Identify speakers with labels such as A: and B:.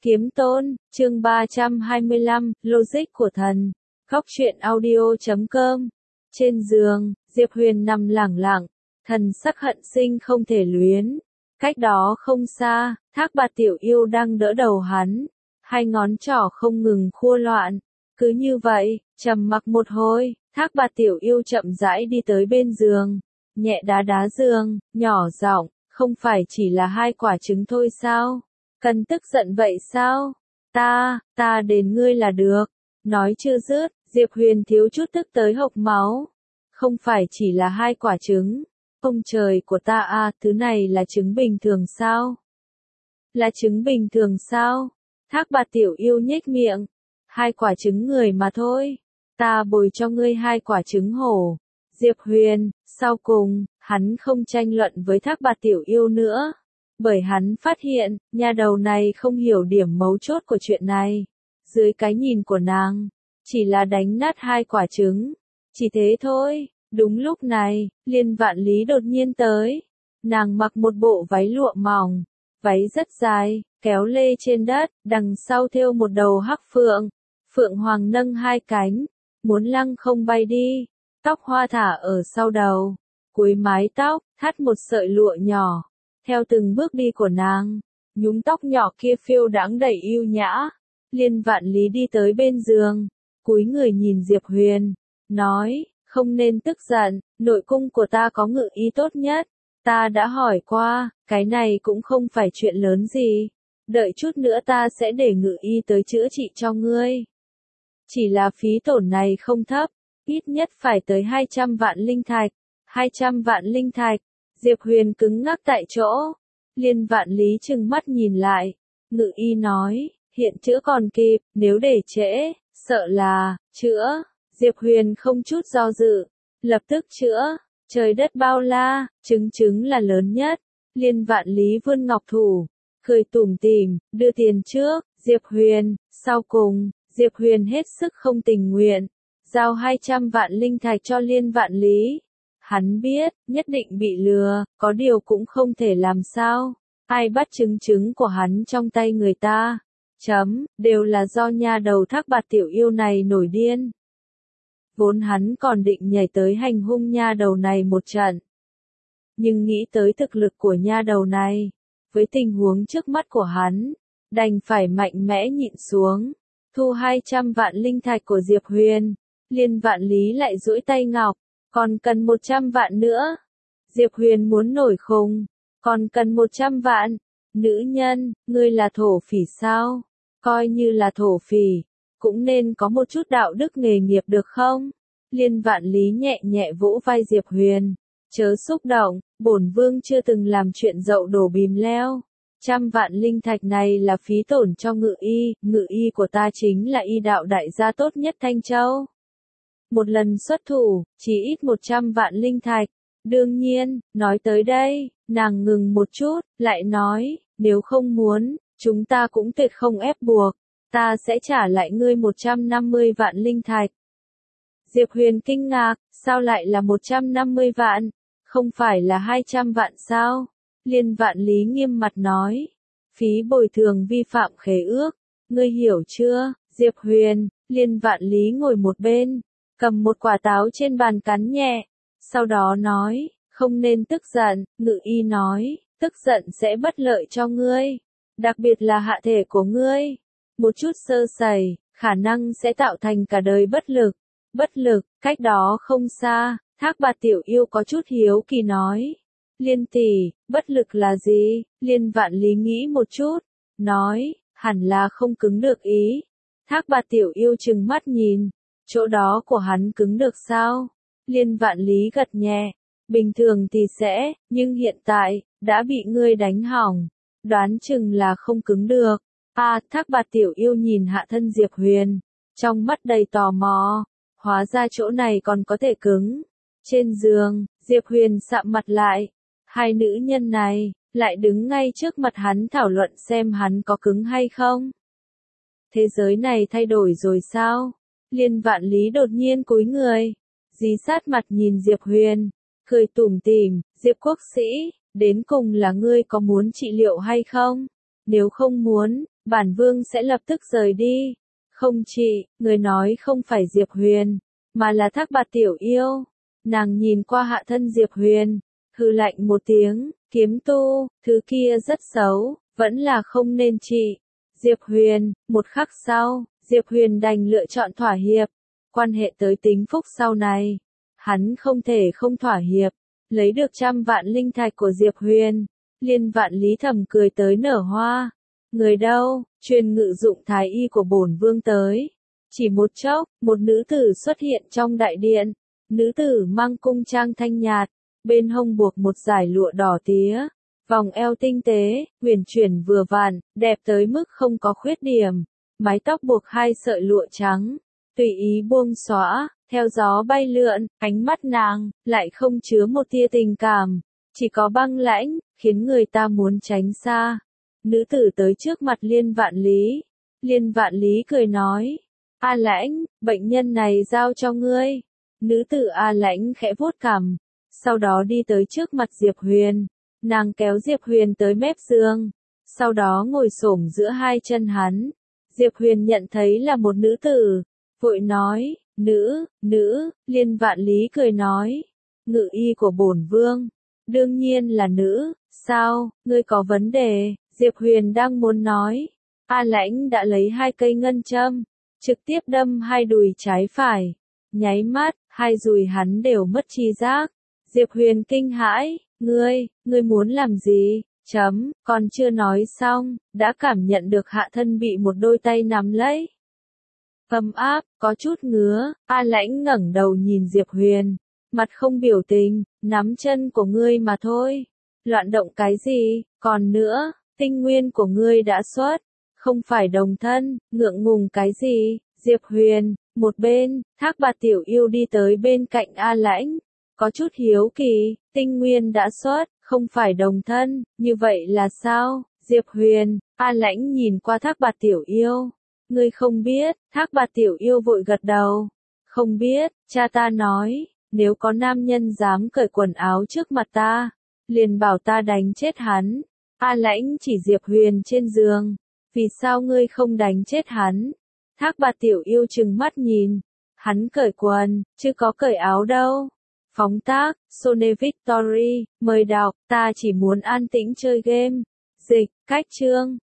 A: Kiếm Tôn, chương 325, Logic của thần. Góc truyện audio.com. Trên giường, Diệp Huyền nằm lẳng lặng, thần sắc hận sinh không thể luyến. Cách đó không xa, Thác Bạt Tiểu Yêu đang đỡ đầu hắn, hai ngón trỏ không ngừng khua loạn. Cứ như vậy, trầm mặc một hồi, Thác Bạt Tiểu Yêu chậm rãi đi tới bên giường, nhẹ đá đá giường, nhỏ giọng, không phải chỉ là 2 quả trứng thôi sao? Cần tức giận vậy sao? Ta đến ngươi là được. Nói chưa dứt, Diệp Huyền thiếu chút tức tới hộc máu. Không phải chỉ là 2 quả trứng. Ông trời của ta à, thứ này là trứng bình thường sao? Là trứng bình thường sao? Thác Bạt Tiểu Yêu nhếch miệng. 2 quả trứng người mà thôi. Ta bồi cho ngươi 2 quả trứng hổ. Diệp Huyền, sau cùng, hắn không tranh luận với Thác Bạt Tiểu Yêu nữa. Bởi hắn phát hiện, nhà đầu này không hiểu điểm mấu chốt của chuyện này. Dưới cái nhìn của nàng, chỉ là đánh nát 2 quả trứng. Chỉ thế thôi. Đúng lúc này, Liên Vạn Lý đột nhiên tới. Nàng mặc một bộ váy lụa mỏng, váy rất dài, kéo lê trên đất, đằng sau thêu một đầu hắc phượng. Phượng hoàng nâng 2 cánh, muốn lăng không bay đi. Tóc hoa thả ở sau đầu, cuối mái tóc, thắt một sợi lụa nhỏ. Theo từng bước đi của nàng, nhúm tóc nhỏ kia phiêu đãng đầy yêu nhã. Liên Vạn Lý đi tới bên giường, cúi người nhìn Diệp Huyền, nói, không nên tức giận, nội cung của ta có ngự y tốt nhất. Ta đã hỏi qua, cái này cũng không phải chuyện lớn gì. Đợi chút nữa ta sẽ để ngự y tới chữa trị cho ngươi. Chỉ là phí tổn này không thấp, ít nhất phải tới 200 vạn linh thạch. 200 vạn linh thạch. Diệp Huyền cứng ngắc tại chỗ. Liên Vạn Lý trừng mắt nhìn lại. Ngự y nói, hiện chữa còn kịp, nếu để trễ, sợ là, chữa. Diệp Huyền không chút do dự, lập tức chữa. Trời đất bao la, trứng là lớn nhất. Liên Vạn Lý vươn ngọc thủ, cười tủm tỉm, đưa tiền trước. Diệp Huyền, sau cùng, Diệp Huyền hết sức không tình nguyện, giao 200 vạn linh thạch cho Liên Vạn Lý. Hắn biết, nhất định bị lừa, có điều cũng không thể làm sao. Ai bắt trứng của hắn trong tay người ta? Đều là do nha đầu Thác Bạt Tiểu Yêu này nổi điên. Vốn hắn còn định nhảy tới hành hung nha đầu này một trận. Nhưng nghĩ tới thực lực của nha đầu này, với tình huống trước mắt của hắn, đành phải mạnh mẽ nhịn xuống. Thu 200 vạn linh thạch của Diệp Huyền, Liên Vạn Lý lại duỗi tay ngọc. Còn cần 100 vạn nữa. Diệp Huyền muốn nổi khùng. Còn cần 100 vạn. Nữ nhân, ngươi là thổ phỉ sao? Coi như là thổ phỉ, cũng nên có một chút đạo đức nghề nghiệp được không? Liên Vạn Lý nhẹ nhẹ vỗ vai Diệp Huyền. Chớ xúc động, bổn vương chưa từng làm chuyện dậu đổ bìm leo. 100 vạn linh thạch này là phí tổn cho ngự y của ta chính là y đạo đại gia tốt nhất Thanh Châu. Một lần xuất thủ, chỉ ít 100 vạn linh thạch. Đương nhiên, nói tới đây, nàng ngừng một chút, lại nói, nếu không muốn, chúng ta cũng tuyệt không ép buộc. Ta sẽ trả lại ngươi 150 vạn linh thạch. Diệp Huyền kinh ngạc, sao lại là 150 vạn? Không phải là 200 vạn sao? Liên Vạn Lý nghiêm mặt nói, phí bồi thường vi phạm khế ước. Ngươi hiểu chưa? Diệp Huyền, Liên Vạn Lý ngồi một bên, cầm một quả táo trên bàn cắn nhẹ, sau đó nói, không nên tức giận. Ngự y nói, tức giận sẽ bất lợi cho ngươi, đặc biệt là hạ thể của ngươi. Một chút sơ sẩy, khả năng sẽ tạo thành cả đời bất lực. Bất lực, cách đó không xa, Thác Bạt Tiểu Yêu có chút hiếu kỳ nói. Liên tỷ, bất lực là gì? Liên Vạn Lý nghĩ một chút, nói, hẳn là không cứng được ý. Thác Bạt Tiểu Yêu trừng mắt nhìn. Chỗ đó của hắn cứng được sao? Liên Vạn Lý gật nhẹ. Bình thường thì sẽ, nhưng hiện tại, đã bị ngươi đánh hỏng. Đoán chừng là không cứng được. Thác Bạt Tiểu Yêu nhìn hạ thân Diệp Huyền. Trong mắt đầy tò mò. Hóa ra chỗ này còn có thể cứng. Trên giường, Diệp Huyền sạm mặt lại. Hai nữ nhân này, lại đứng ngay trước mặt hắn thảo luận xem hắn có cứng hay không. Thế giới này thay đổi rồi sao? Liên Vạn Lý đột nhiên cúi người, dí sát mặt nhìn Diệp Huyền, cười tủm tỉm, Diệp quốc sĩ, đến cùng là ngươi có muốn trị liệu hay không? Nếu không muốn, bản vương sẽ lập tức rời đi. Không chị, người nói không phải Diệp Huyền, mà là Thác Bạt tiểu yêu. Nàng nhìn qua hạ thân Diệp Huyền, hừ lạnh một tiếng, kiếm tu, thứ kia rất xấu, vẫn là không nên trị. Diệp Huyền, một khắc sau, Diệp Huyền đành lựa chọn thỏa hiệp. Quan hệ tới tính phúc sau này, hắn không thể không thỏa hiệp. Lấy được 100 vạn linh thạch của Diệp Huyền, Liên Vạn Lý thầm cười tới nở hoa. Người đâu, truyền ngự dụng thái y của bổn vương tới. Chỉ một chốc, một nữ tử xuất hiện trong đại điện. Nữ tử mang cung trang thanh nhạt, bên hông buộc một dải lụa đỏ tía, vòng eo tinh tế, huyền chuyển vừa vặn, đẹp tới mức không có khuyết điểm. Mái tóc buộc 2 sợi lụa trắng, tùy ý buông xõa, theo gió bay lượn, ánh mắt nàng lại không chứa một tia tình cảm, chỉ có băng lãnh, khiến người ta muốn tránh xa. Nữ tử tới trước mặt Liên Vạn Lý. Liên Vạn Lý cười nói, A Lãnh, bệnh nhân này giao cho ngươi. Nữ tử A Lãnh khẽ vuốt cằm, sau đó đi tới trước mặt Diệp Huyền. Nàng kéo Diệp Huyền tới mép giường, sau đó ngồi xổm giữa 2 chân hắn. Diệp Huyền nhận thấy là một nữ tử, vội nói, nữ, Liên Vạn Lý cười nói, ngự y của bổn vương, đương nhiên là nữ, sao, ngươi có vấn đề? Diệp Huyền đang muốn nói, A Lãnh đã lấy 2 cây ngân châm, trực tiếp đâm 2 đùi trái phải, nháy mắt, 2 dùi hắn đều mất tri giác. Diệp Huyền kinh hãi, ngươi muốn làm gì? Còn chưa nói xong, đã cảm nhận được hạ thân bị một đôi tay nắm lấy. Ấm áp, có chút ngứa, A Lãnh ngẩng đầu nhìn Diệp Huyền, mặt không biểu tình, nắm chân của ngươi mà thôi. Loạn động cái gì, còn nữa, tinh nguyên của ngươi đã xuất, không phải đồng thân, ngượng ngùng cái gì? Diệp Huyền, một bên, Thác Bạt tiểu yêu đi tới bên cạnh A Lãnh, có chút hiếu kỳ, tinh nguyên đã xuất, không phải đồng thân, như vậy là sao? Diệp Huyền, A Lãnh nhìn qua Thác Bạt tiểu yêu. Ngươi không biết, Thác Bạt tiểu yêu vội gật đầu. Không biết, cha ta nói, nếu có nam nhân dám cởi quần áo trước mặt ta, liền bảo ta đánh chết hắn. A Lãnh chỉ Diệp Huyền trên giường. Vì sao ngươi không đánh chết hắn? Thác Bạt tiểu yêu trừng mắt nhìn. Hắn cởi quần, chứ có cởi áo đâu. Phóng tác, Sone Victory, mời đọc, ta chỉ muốn an tĩnh chơi game. Dịch, cách chương.